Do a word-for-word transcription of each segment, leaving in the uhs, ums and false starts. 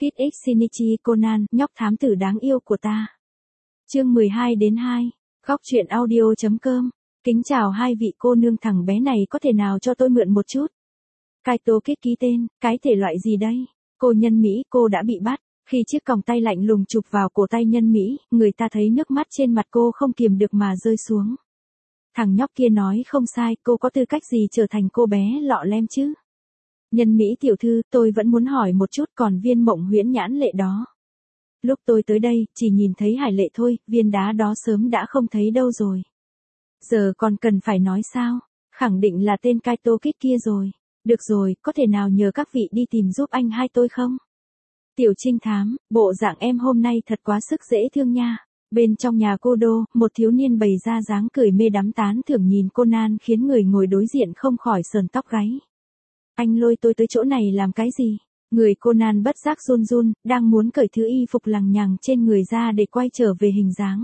Kid X Shinichi Conan, nhóc thám tử đáng yêu của ta. Chương mười hai đến hai. Góc truyện audio.com. Kính chào hai vị cô nương, thằng bé này có thể nào cho tôi mượn một chút? Kaito Kid ký tên, cái thể loại gì đây? Cô nhân Mỹ, cô đã bị bắt. Khi chiếc còng tay lạnh lùng chụp vào cổ tay nhân Mỹ, người ta thấy nước mắt trên mặt cô không kiềm được mà rơi xuống. Thằng nhóc kia nói không sai, cô có tư cách gì trở thành cô bé lọ lem chứ? Nhân Mỹ tiểu thư, tôi vẫn muốn hỏi một chút, còn viên mộng huyễn nhãn lệ đó. Lúc tôi tới đây, chỉ nhìn thấy hải lệ thôi, viên đá đó sớm đã không thấy đâu rồi. Giờ còn cần phải nói sao? Khẳng định là tên Kaito Kid kia rồi. Được rồi, có thể nào nhờ các vị đi tìm giúp anh hai tôi không? Tiểu trinh thám, bộ dạng em hôm nay thật quá sức dễ thương nha. Bên trong nhà cô đô, một thiếu niên bày ra dáng cười mê đắm tán thưởng nhìn Conan khiến người ngồi đối diện không khỏi sờn tóc gáy. Anh lôi tôi tới chỗ này làm cái gì? Người Conan bất giác run run, đang muốn cởi thứ y phục lằng nhằng trên người ra để quay trở về hình dáng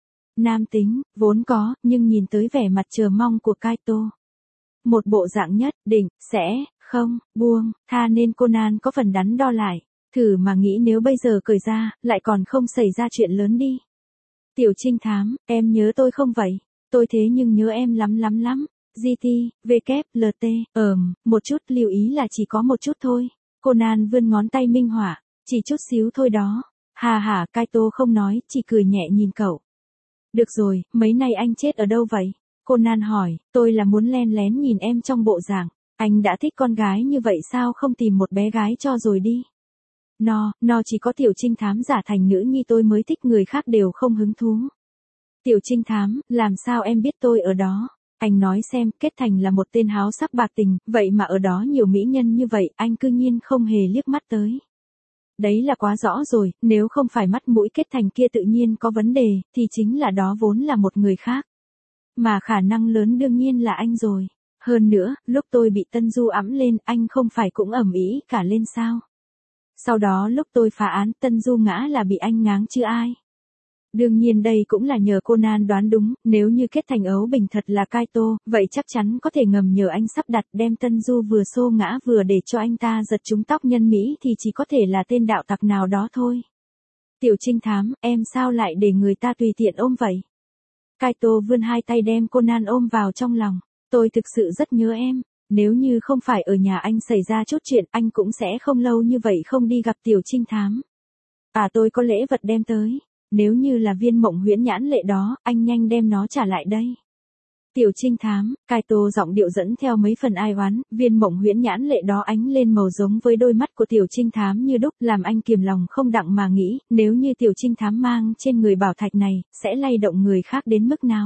nam tính, vốn có, nhưng nhìn tới vẻ mặt chờ mong của Kaito. Một bộ dạng nhất định, sẽ, không, buông, tha nên Conan có phần đắn đo lại. Thử mà nghĩ nếu bây giờ cởi ra, lại còn không xảy ra chuyện lớn đi. Tiểu trinh thám, em nhớ tôi không vậy? Tôi thế nhưng nhớ em lắm lắm lắm. giê tê, vê kép, lờ tê, ờm, một chút, lưu ý là chỉ có một chút thôi. Conan vươn ngón tay minh họa, chỉ chút xíu thôi đó. Hà hả, Kaito không nói, chỉ cười nhẹ nhìn cậu. Được rồi, mấy nay anh chết ở đâu vậy? Conan hỏi, tôi là muốn len lén nhìn em trong bộ dạng. Anh đã thích con gái như vậy sao không tìm một bé gái cho rồi đi? No, no chỉ có tiểu trinh thám giả thành nữ nhi tôi mới thích, người khác đều không hứng thú. Tiểu trinh thám, làm sao em biết tôi ở đó? Anh nói xem, Kết Thành là một tên háo sắc bạc tình, vậy mà ở đó nhiều mỹ nhân như vậy, anh cư nhiên không hề liếc mắt tới. Đấy là quá rõ rồi, nếu không phải mắt mũi Kết Thành kia tự nhiên có vấn đề, thì chính là đó vốn là một người khác. Mà khả năng lớn đương nhiên là anh rồi. Hơn nữa, lúc tôi bị Tân Du ẵm lên, anh không phải cũng ầm ĩ cả lên sao? Sau đó lúc tôi phá án, Tân Du ngã là bị anh ngáng chứ ai. Đương nhiên đây cũng là nhờ Conan đoán đúng, nếu như Kết Thành ấu bình thật là Kaito, vậy chắc chắn có thể ngầm nhờ anh sắp đặt đem Tân Du vừa xô ngã vừa để cho anh ta giật trúng tóc nhân Mỹ thì chỉ có thể là tên đạo tặc nào đó thôi. Tiểu trinh thám, em sao lại để người ta tùy tiện ôm vậy? Kaito vươn hai tay đem Conan ôm vào trong lòng. Tôi thực sự rất nhớ em. Nếu như không phải ở nhà anh xảy ra chút chuyện, anh cũng sẽ không lâu như vậy không đi gặp tiểu trinh thám. À, tôi có lễ vật đem tới. Nếu như là viên mộng huyễn nhãn lệ đó, anh nhanh đem nó trả lại đây. Tiểu trinh thám, Kaito giọng điệu dẫn theo mấy phần ai oán, viên mộng huyễn nhãn lệ đó ánh lên màu giống với đôi mắt của tiểu trinh thám như đúc, làm anh kiềm lòng không đặng mà nghĩ, nếu như tiểu trinh thám mang trên người bảo thạch này, sẽ lay động người khác đến mức nào.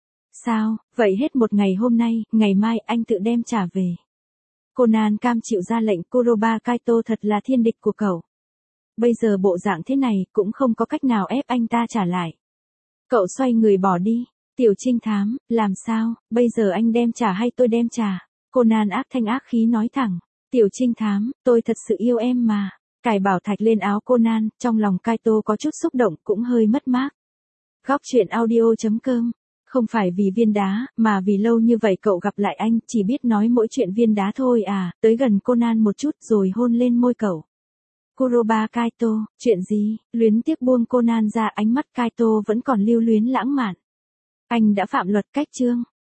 Sao, vậy hết một ngày hôm nay, ngày mai anh tự đem trả về. Conan cam chịu ra lệnh, Kuroba Kaito thật là thiên địch của cậu. Bây giờ bộ dạng thế này, cũng không có cách nào ép anh ta trả lại. Cậu xoay người bỏ đi. Tiểu trinh thám, làm sao, bây giờ anh đem trả hay tôi đem trả? Conan ác thanh ác khí nói thẳng. Tiểu trinh thám, tôi thật sự yêu em mà. Cài bảo thạch lên áo Conan, trong lòng Kaito có chút xúc động, cũng hơi mất mát. Góc truyện audio.com. Không phải vì viên đá, mà vì lâu như vậy cậu gặp lại anh, chỉ biết nói mỗi chuyện viên đá thôi à, tới gần Conan một chút rồi hôn lên môi cậu. Kuroba Kaito, chuyện gì? Luyến tiếc buông Conan ra, ánh mắt Kaito vẫn còn lưu luyến lãng mạn. Anh đã phạm luật cách chương.